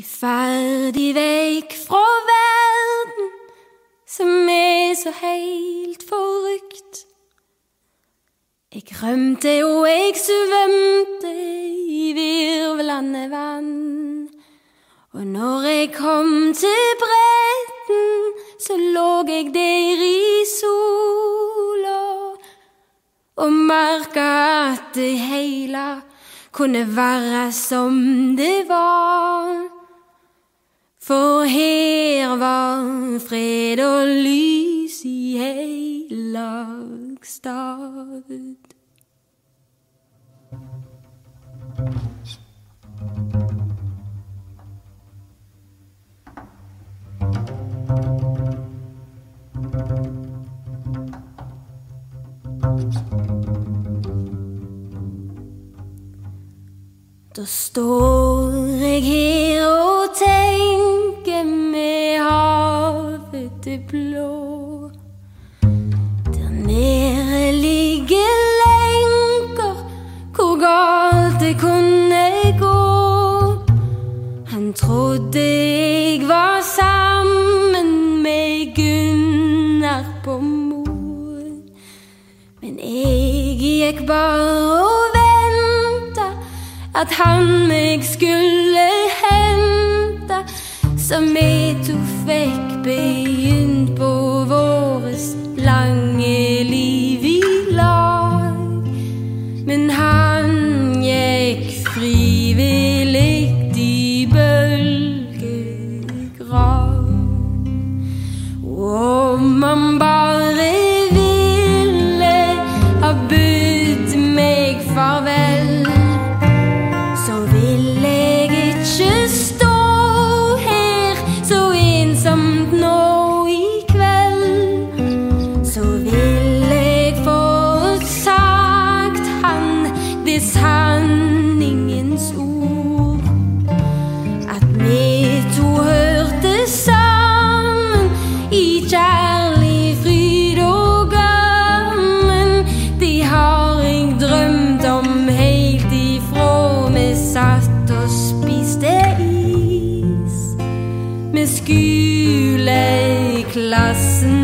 ferdig vekk fra verden som så helt forrykt. Jeg rømte og jeg svømte i virvlende vann. Og når jeg kom til bretten, så lå jeg der i sola og merka at det hele kunne være som det var. For her var fred og lys i Helligstad. Da står jeg her og tenker med havet det blå. Der nede ligger lenker, hvor galt det kunne gå. Han trodde jeg var sammen med Gunnar på Mo. Men jeg gikk bare og at han meg skulle hente, så vi to fikk begynt på våres lange liv i lag. Men han gikk frivillig i bølgegrav. Og om han bare ville ha budt meg farvel, sanningens ord, at vi to hørte sammen i kjærlig fryd og gammen. De har jeg drømt om helt ifra vi satt og spiste is med skoleklassen.